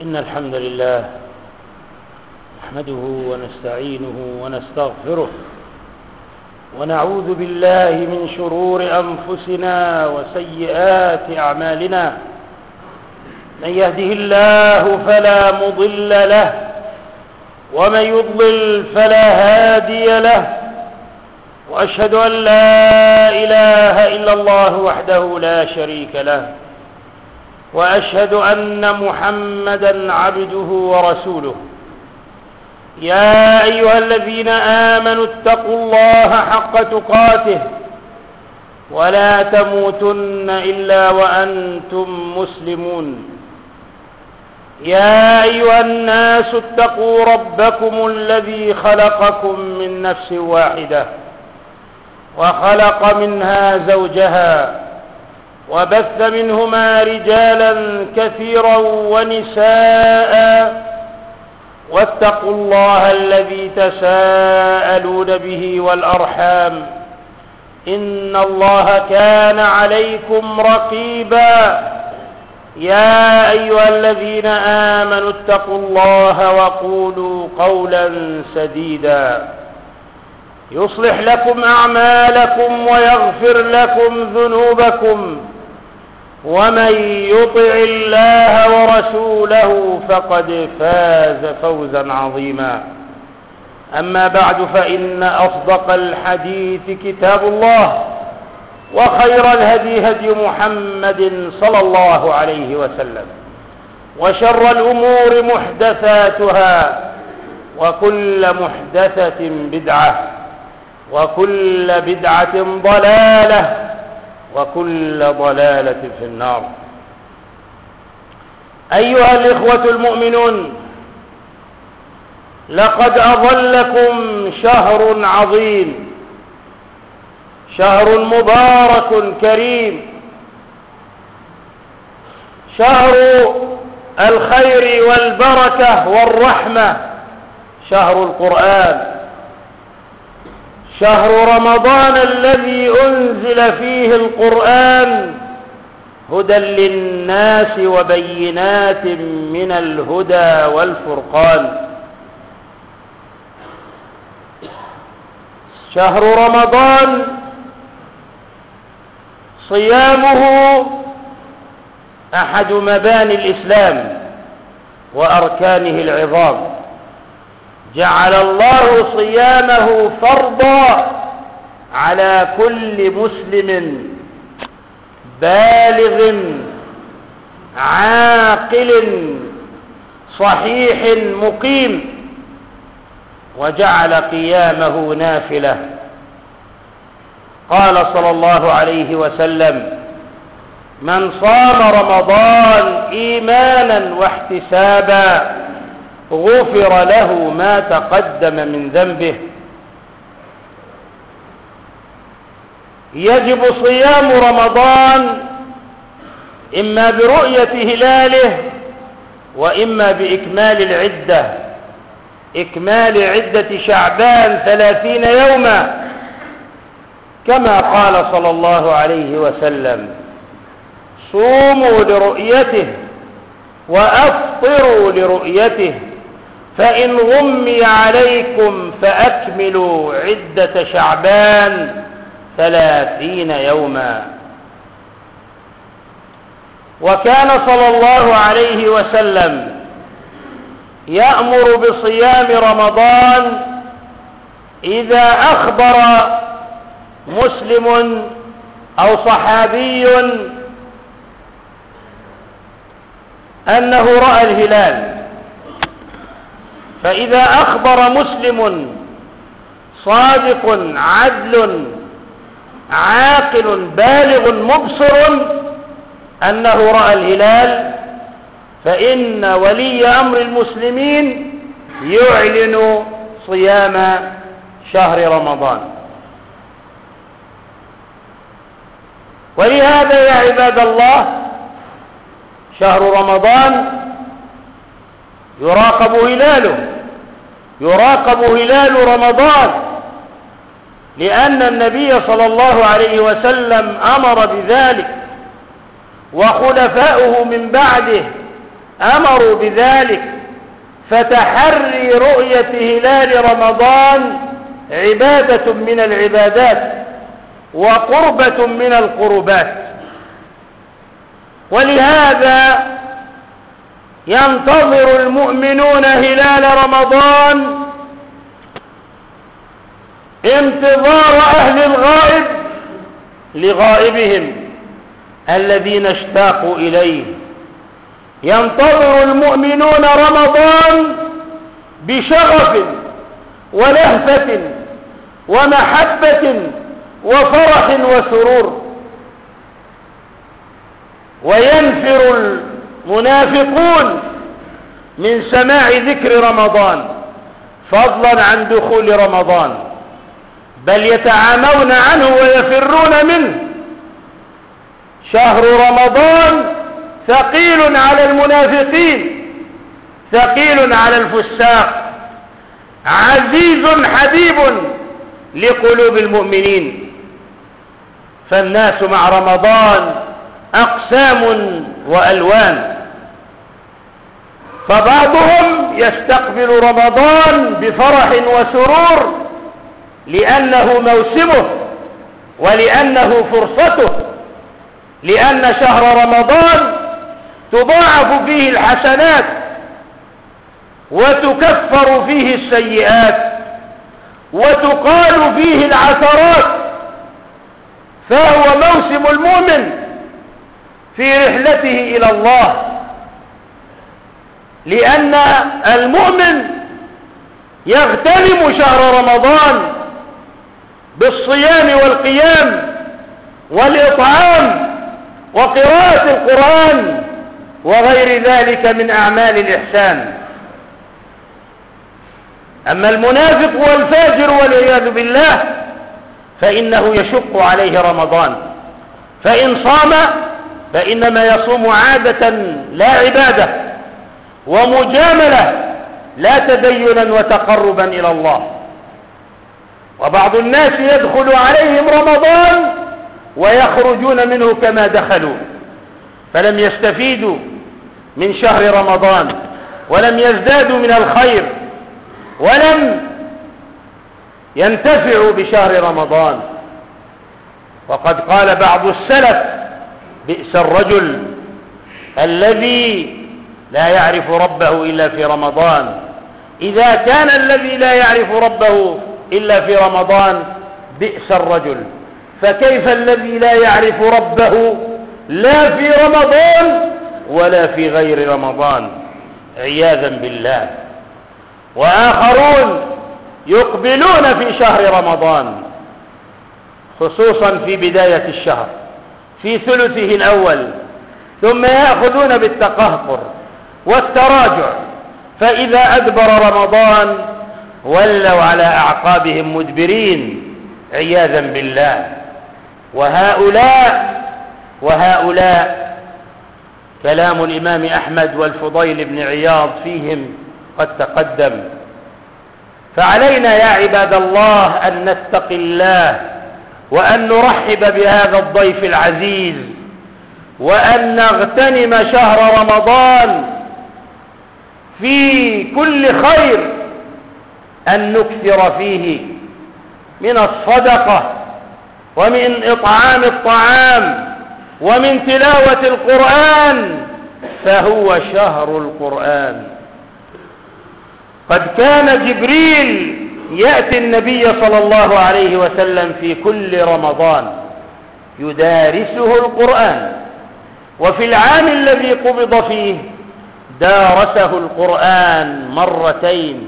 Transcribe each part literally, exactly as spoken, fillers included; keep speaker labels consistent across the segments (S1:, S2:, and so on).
S1: إن الحمد لله نحمده ونستعينه ونستغفره ونعوذ بالله من شرور أنفسنا وسيئات أعمالنا. من يهده الله فلا مضل له ومن يضلل فلا هادي له، وأشهد أن لا إله إلا الله وحده لا شريك له، وأشهد أن محمدا عبده ورسوله. يا أيها الذين آمنوا اتقوا الله حق تقاته ولا تموتن إلا وأنتم مسلمون. يا أيها الناس اتقوا ربكم الذي خلقكم من نفس واحدة وخلق منها زوجها وبث منهما رجالا كثيرا ونساء، واتقوا الله الذي تساءلون به والأرحام إن الله كان عليكم رقيبا. يا أيها الذين آمنوا اتقوا الله وقولوا قولا سديدا يصلح لكم أعمالكم ويغفر لكم ذنوبكم، ومن يطع الله ورسوله فقد فاز فوزا عظيما. أما بعد، فإن أصدق الحديث كتاب الله، وخير الهدي هدي محمد صلى الله عليه وسلم، وشر الأمور محدثاتها، وكل محدثة بدعة، وكل بدعة ضلالة، وكل ضلالة في النار. أيها الإخوة المؤمنون، لقد أظلكم شهر عظيم، شهر مبارك كريم، شهر الخير والبركة والرحمة، شهر القرآن، شهر رمضان الذي أنزل فيه القرآن هدى للناس وبينات من الهدى والفرقان. شهر رمضان صيامه أحد مباني الإسلام وأركانه العظام. جعل الله صيامه فرضا على كل مسلم بالغ عاقل صحيح مقيم، وجعل قيامه نافلة. قال صلى الله عليه وسلم: من صام رمضان إيمانا واحتسابا غفر له ما تقدم من ذنبه. يجب صيام رمضان إما برؤية هلاله، وإما بإكمال العدة، إكمال عدة شعبان ثلاثين يوما، كما قال صلى الله عليه وسلم: صوموا لرؤيته وأفطروا لرؤيته، فإن غمي عليكم فأكملوا عدة شعبان ثلاثين يوما. وكان صلى الله عليه وسلم يأمر بصيام رمضان إذا أخبر مسلم أو صحابي أنه رأى الهلال. فإذا أخبر مسلم صادق عدل عاقل بالغ مبصر أنه رأى الهلال، فإن ولي أمر المسلمين يعلن صيام شهر رمضان. ولهذا يا عباد الله، شهر رمضان يراقب هلاله، يراقب هلال رمضان، لأن النبي صلى الله عليه وسلم أمر بذلك، وخلفاؤه من بعده أمروا بذلك، فتحري رؤية هلال رمضان عبادة من العبادات وقربة من القربات. ولهذا ينتظر المؤمنون هلال رمضان انتظار أهل الغائب لغائبهم الذين اشتاقوا إليه. ينتظر المؤمنون رمضان بشغف ولهفة ومحبة وفرح وسرور. وينفر المنافقون من سماع ذكر رمضان فضلا عن دخول رمضان، بل يتعامون عنه ويفرون منه. شهر رمضان ثقيل على المنافقين، ثقيل على الفساق، عزيز حبيب لقلوب المؤمنين. فالناس مع رمضان أقسام وألوان، فبعضهم يستقبل رمضان بفرح وسرور لأنه موسمه ولأنه فرصته، لأن شهر رمضان تضاعف فيه الحسنات وتكفر فيه السيئات وتقال فيه العثرات، فهو موسم المؤمن في رحلته إلى الله، لأن المؤمن يغتنم شهر رمضان بالصيام والقيام والإطعام وقراءة القرآن وغير ذلك من أعمال الإحسان. أما المنافق والفاجر والعياذ بالله فإنه يشق عليه رمضان، فإن صام فإنما يصوم عادة لا عبادة ومجاملة لا تدينا وتقربا إلى الله. وبعض الناس يدخل عليهم رمضان ويخرجون منه كما دخلوا، فلم يستفيدوا من شهر رمضان ولم يزدادوا من الخير ولم ينتفعوا بشهر رمضان. وقد قال بعض السلف: بئس الرجل الذي لا يعرف ربه إلا في رمضان. إذا كان الذي لا يعرف ربه إلا في رمضان بئس الرجل، فكيف الذي لا يعرف ربه لا في رمضان ولا في غير رمضان، عياذا بالله. وآخرون يقبلون في شهر رمضان خصوصا في بداية الشهر في ثلثه الأول، ثم يأخذون بالتقهقر والتراجع، فإذا أدبر رمضان ولوا على أعقابهم مدبرين عياذا بالله. وهؤلاء وهؤلاء كلام الإمام أحمد والفضيل بن عياض فيهم قد تقدم. فعلينا يا عباد الله أن نتقي الله وأن نرحب بهذا الضيف العزيز وأن نغتنم شهر رمضان في كل خير، أن نكثر فيه من الصدقة ومن إطعام الطعام ومن تلاوة القرآن، فهو شهر القرآن. قد كان جبريل يأتي النبي صلى الله عليه وسلم في كل رمضان يدارسه القرآن، وفي العام الذي قبض فيه دارسه القرآن مرتين.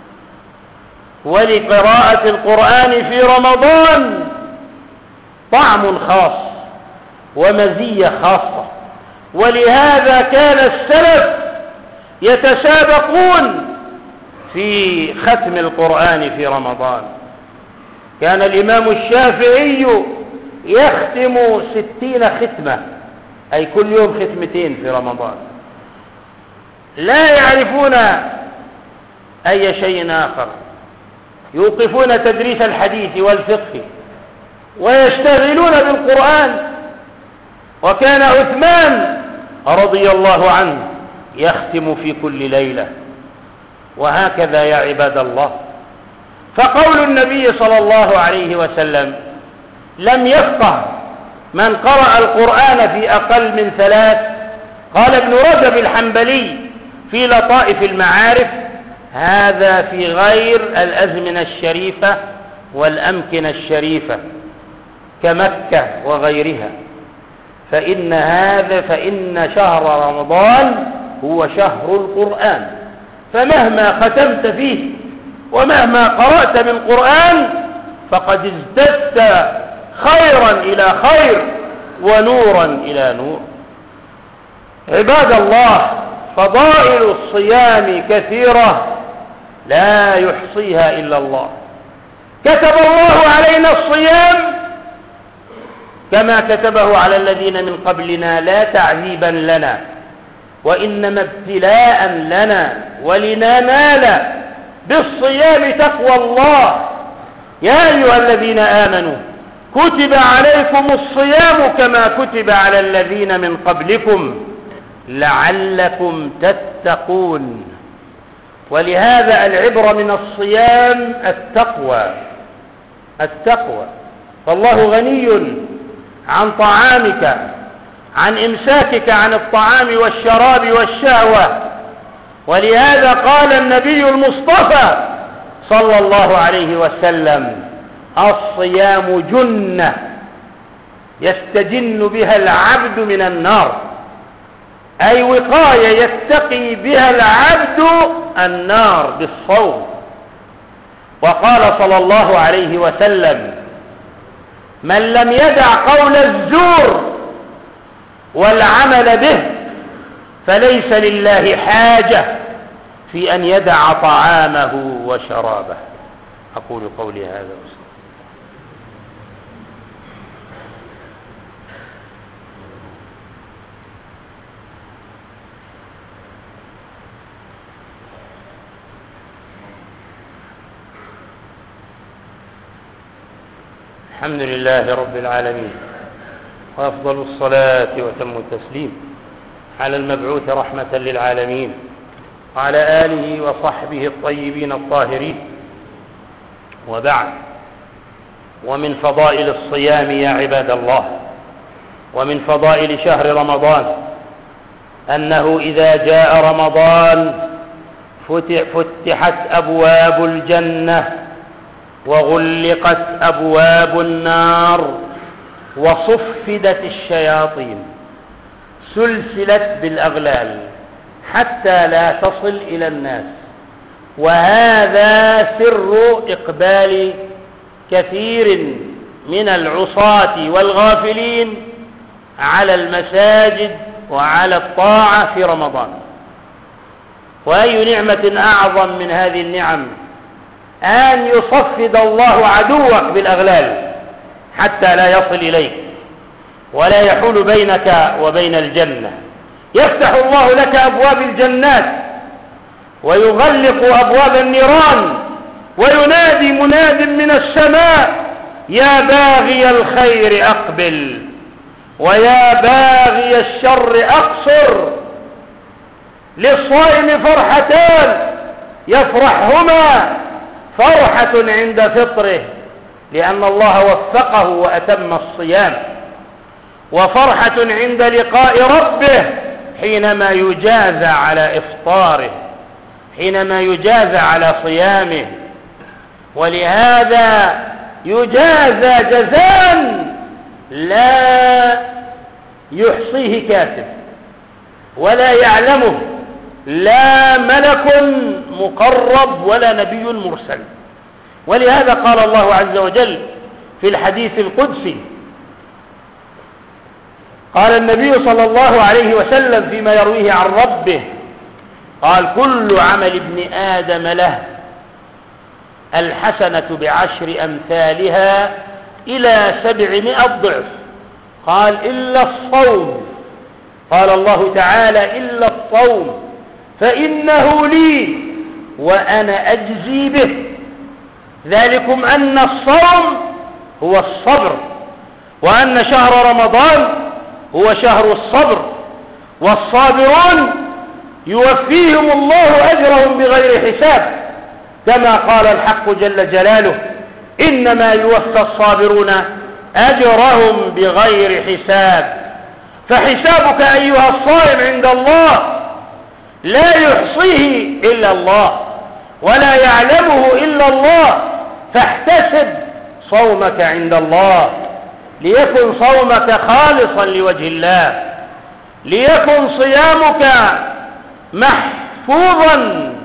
S1: ولقراءة القرآن في رمضان طعم خاص ومزية خاصة، ولهذا كان السلف يتسابقون في ختم القرآن في رمضان. كان الإمام الشافعي يختم ستين ختمة، أي كل يوم ختمتين في رمضان، لا يعرفون أي شيء آخر، يوقفون تدريس الحديث والفقه ويشتغلون بالقرآن. وكان عثمان رضي الله عنه يختم في كل ليلة. وهكذا يا عباد الله. فقول النبي صلى الله عليه وسلم لم يفقه من قرأ القرآن في أقل من ثلاث، قال ابن رجب الحنبلي في لطائف المعارف: هذا في غير الأزمنة الشريفة والأمكنة الشريفة كمكة وغيرها، فإن هذا فإن شهر رمضان هو شهر القرآن، فمهما ختمت فيه ومهما قرأت من قرآن فقد ازددت خيرا إلى خير ونورا إلى نور. عباد الله، فضائل الصيام كثيرة لا يحصيها إلا الله. كتب الله علينا الصيام كما كتبه على الذين من قبلنا لا تعذيبا لنا وإنما ابتلاء لنا ولننال بالصيام تقوى الله. يا أيها الذين آمنوا كتب عليكم الصيام كما كتب على الذين من قبلكم لعلكم تتقون. ولهذا العبرة من الصيام التقوى التقوى فالله غني عن طعامك، عن إمساكك عن الطعام والشراب والشهوة. ولهذا قال النبي المصطفى صلى الله عليه وسلم: الصيام جنة يستجن بها العبد من النار، أي وقاية يتقي بها العبد النار بالصوم. وقال صلى الله عليه وسلم: من لم يدع قول الزور والعمل به فليس لله حاجة في أن يدع طعامه وشرابه. أقول قولي هذا وأستغفر. الحمد لله رب العالمين، وأفضل الصلاة وتم التسليم على المبعوث رحمة للعالمين وعلى آله وصحبه الطيبين الطاهرين. وبعد، ومن فضائل الصيام يا عباد الله، ومن فضائل شهر رمضان أنه إذا جاء رمضان فتحت أبواب الجنة وغلقت أبواب النار وصفدت الشياطين، سلسلت بالأغلال حتى لا تصل إلى الناس. وهذا سر إقبال كثير من العصاة والغافلين على المساجد وعلى الطاعة في رمضان. وأي نعمة أعظم من هذه النعم أن يصفد الله عدوك بالأغلال حتى لا يصل إليك ولا يحول بينك وبين الجنة. يفتح الله لك أبواب الجنات ويغلق أبواب النيران، وينادي مناد من السماء: يا باغي الخير أقبل ويا باغي الشر أقصر. للصائم فرحتان يفرحهما: فرحة عند فطره لأن الله وفقه وأتم الصيام، وفرحة عند لقاء ربه حينما يجازى على إفطاره، حينما يجازى على صيامه. ولهذا يجازى جزاء لا يحصيه كاتب ولا يعلمه لا ملك مقرب ولا نبي مرسل. ولهذا قال الله عز وجل في الحديث القدسي، قال النبي صلى الله عليه وسلم فيما يرويه عن ربه، قال: كل عمل ابن آدم له الحسنة بعشر أمثالها إلى سبعمائة ضعف. قال: إلا الصوم. قال الله تعالى: إلا الصوم فإنه لي وأنا أجزي به. ذلكم أن الصوم هو الصبر، وأن شهر رمضان هو شهر الصبر، والصابرون يوفيهم الله أجرهم بغير حساب، كما قال الحق جل جلاله: إنما يوفى الصابرون أجرهم بغير حساب. فحسابك أيها الصائم عند الله لا يحصيه إلا الله ولا يعلمه إلا الله، فاحتسب صومك عند الله، ليكن صومك خالصا لوجه الله، ليكن صيامك محفوظا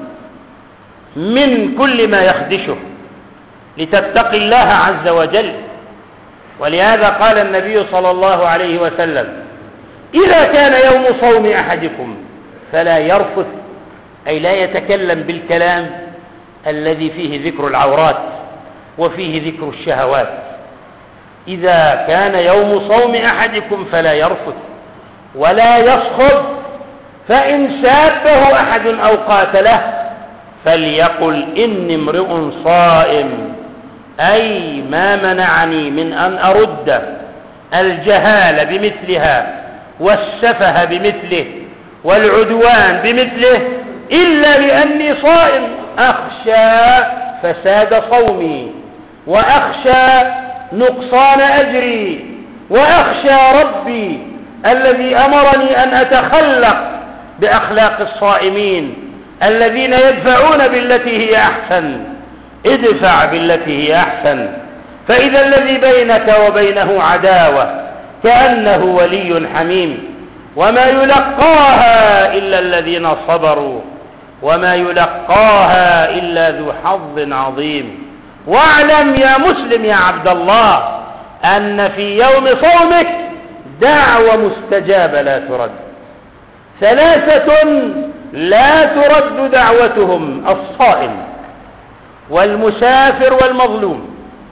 S1: من كل ما يخدشه، لتتقي الله عز وجل. ولهذا قال النبي صلى الله عليه وسلم: إذا كان يوم صوم أحدكم فلا يرفث، أي لا يتكلم بالكلام الذي فيه ذكر العورات وفيه ذكر الشهوات. إذا كان يوم صوم أحدكم فلا يرفث ولا يصخب، فإن سابه أحد أو قاتله فليقل: إني امرئ صائم، أي ما منعني من أن أرد الجهال بمثلها والسفه بمثله والعدوان بمثله إلا لأني صائم، أخشى فساد صومي، وأخشى نقصان أجري، وأخشى ربي الذي أمرني أن أتخلق بأخلاق الصائمين الذين يدفعون بالتي هي أحسن. ادفع بالتي هي أحسن، فإذا الذي بينك وبينه عداوة كأنه ولي حميم. وما يلقاها إلا الذين صبروا وما يلقاها إلا ذو حظ عظيم. واعلم يا مسلم يا عبد الله أن في يوم صومك دعوة مستجابة لا ترد. ثلاثة لا ترد دعوتهم: الصائم والمسافر والمظلوم.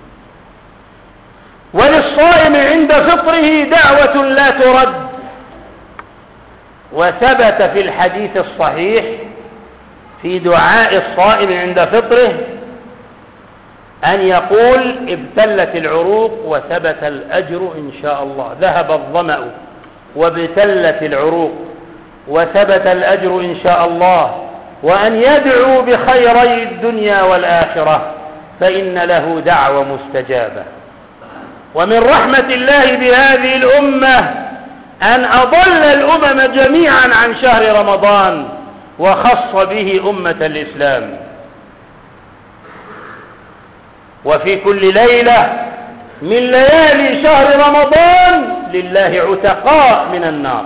S1: وللصائم عند فطره دعوة لا ترد. وثبت في الحديث الصحيح في دعاء الصائم عند فطره أن يقول: ابتلت العروق وثبت الأجر إن شاء الله. ذهب الظمأ وابتلت العروق وثبت الأجر إن شاء الله. وأن يدعو بخيري الدنيا والآخرة فإن له دعوة مستجابة. ومن رحمة الله بهذه الأمة أن أضل الأمم جميعا عن شهر رمضان وخص به أمة الإسلام. وفي كل ليلة من ليالي شهر رمضان لله عتقاء من النار.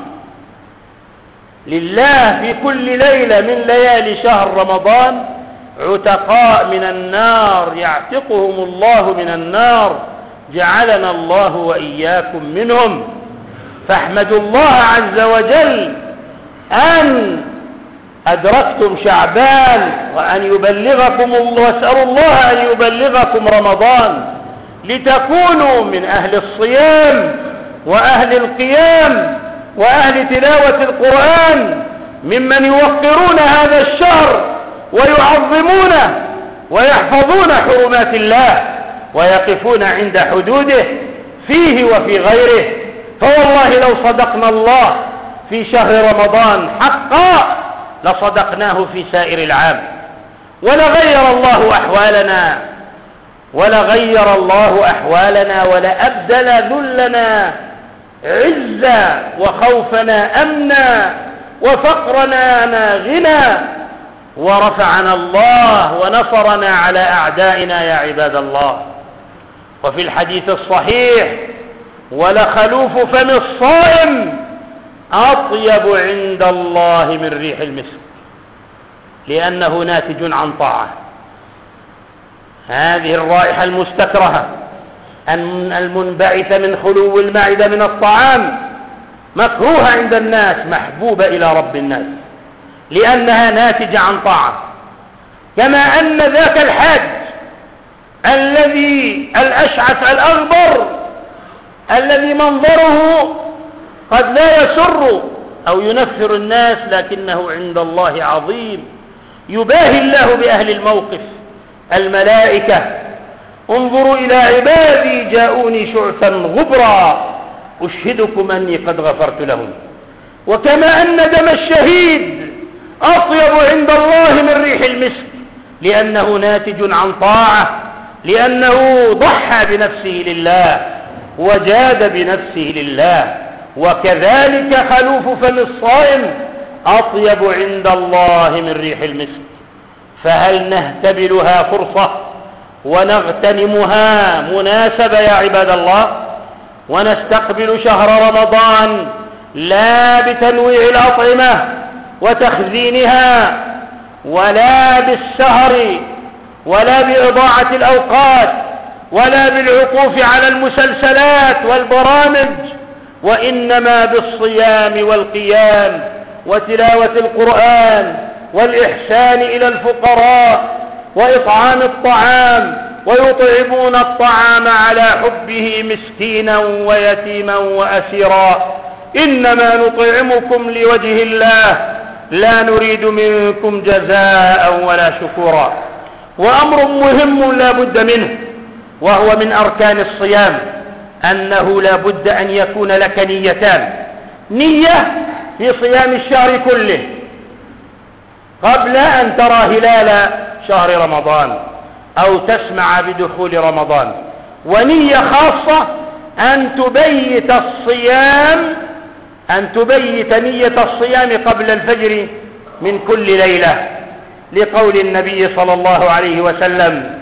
S1: لله في كل ليلة من ليالي شهر رمضان عتقاء من النار يعتقهم الله من النار، جعلنا الله وإياكم منهم. فاحمدوا الله عز وجل أن أدركتم شعبان وأن يبلغكم الله، واسألوا الله أن يبلغكم رمضان لتكونوا من أهل الصيام وأهل القيام وأهل تلاوة القرآن، ممن يوقرون هذا الشهر ويعظمونه ويحفظون حرمات الله ويقفون عند حدوده فيه وفي غيره. فوالله لو صدقنا الله في شهر رمضان حقا لصدقناه في سائر العام، ولغير الله أحوالنا ولغير الله أحوالنا ولأبدل ذلنا عزا وخوفنا أمنا وفقرنا غنى، ورفعنا الله ونصرنا على أعدائنا يا عباد الله. وفي الحديث الصحيح: ولخلوف فم الصائم أطيب عند الله من ريح المسك، لأنه ناتج عن طاعة. هذه الرائحة المستكرهة المنبعثة من خلو المعدة من الطعام مكروهة عند الناس، محبوبة إلى رب الناس لأنها ناتجة عن طاعة. كما أن ذاك الحاج الذي الأشعث الأغبر الذي منظره قد لا يسر أو ينفر الناس لكنه عند الله عظيم، يباهي الله بأهل الموقف الملائكة: انظروا إلى عبادي جاءوني شعثا غبرا أشهدكم أني قد غفرت لهم. وكما أن دم الشهيد أطيب عند الله من ريح المسك، لأنه ناتج عن طاعة، لأنه ضحى بنفسه لله وجاد بنفسه لله. وكذلك خلوف فم الصائم أطيب عند الله من ريح المسك. فهل نهتبلها فرصة ونغتنمها مناسبة يا عباد الله، ونستقبل شهر رمضان لا بتنويع الأطعمة وتخزينها، ولا بالسهر، ولا بإضاعة الأوقات، ولا بالعكوف على المسلسلات والبرامج، وإنما بالصيام والقيام وتلاوة القرآن والإحسان إلى الفقراء وإطعام الطعام، ويطعمون الطعام على حبه مسكينا ويتيما وأسيرا. إنما نطعمكم لوجه الله لا نريد منكم جزاء ولا شكورا. وأمر مهم لا بد منه، وهو من أركان الصيام، أنه لا بد أن يكون لك نيتان: نية في صيام الشهر كله قبل أن ترى هلال شهر رمضان أو تسمع بدخول رمضان، ونية خاصة أن تبيت الصيام أن تبيت نية الصيام قبل الفجر من كل ليلة، لقول النبي صلى الله عليه وسلم: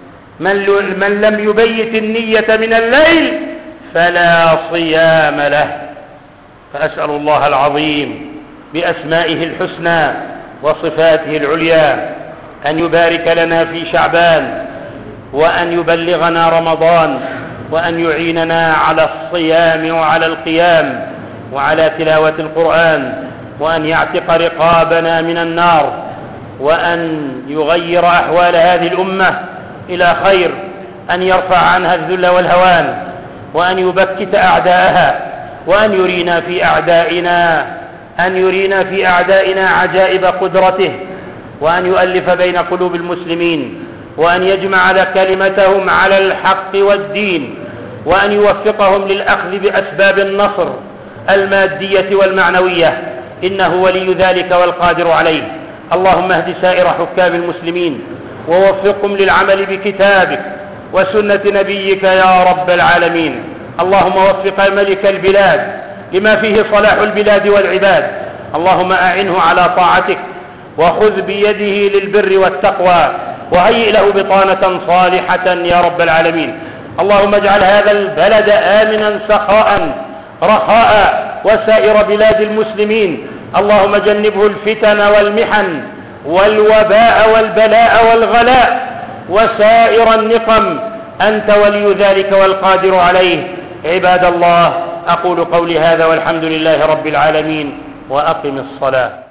S1: من لم يبيت النية من الليل فلا صيام له. فأسأل الله العظيم بأسمائه الحسنى وصفاته العليا أن يبارك لنا في شعبان، وأن يبلغنا رمضان، وأن يعيننا على الصيام وعلى القيام وعلى تلاوة القرآن، وأن يعتق رقابنا من النار، وأن يغير أحوال هذه الأمة إلى خير، أن يرفع عنها الذل والهوان، وأن يبكت أعداءها، وأن يرينا في أعدائنا أن يرينا في أعدائنا عجائب قدرته، وأن يؤلف بين قلوب المسلمين، وأن يجمع كلمتهم على الحق والدين، وأن يوفقهم للأخذ بأسباب النصر المادية والمعنوية، إنه ولي ذلك والقادر عليه. اللهم اهد سائر حكام المسلمين ووفقهم للعمل بكتابك وسنة نبيك يا رب العالمين. اللهم وفق ملك البلاد لما فيه صلاح البلاد والعباد. اللهم أعنه على طاعتك، وخذ بيده للبر والتقوى، وهيئ له بطانة صالحة يا رب العالمين. اللهم اجعل هذا البلد آمنا سخاء رخاء، وسائر بلاد المسلمين. اللهم جنبه الفتن والمحن والوباء والبلاء والغلاء وسائر النقم، أنت ولي ذلك والقادر عليه. عباد الله، أقول قولي هذا والحمد لله رب العالمين، وأقم الصلاة.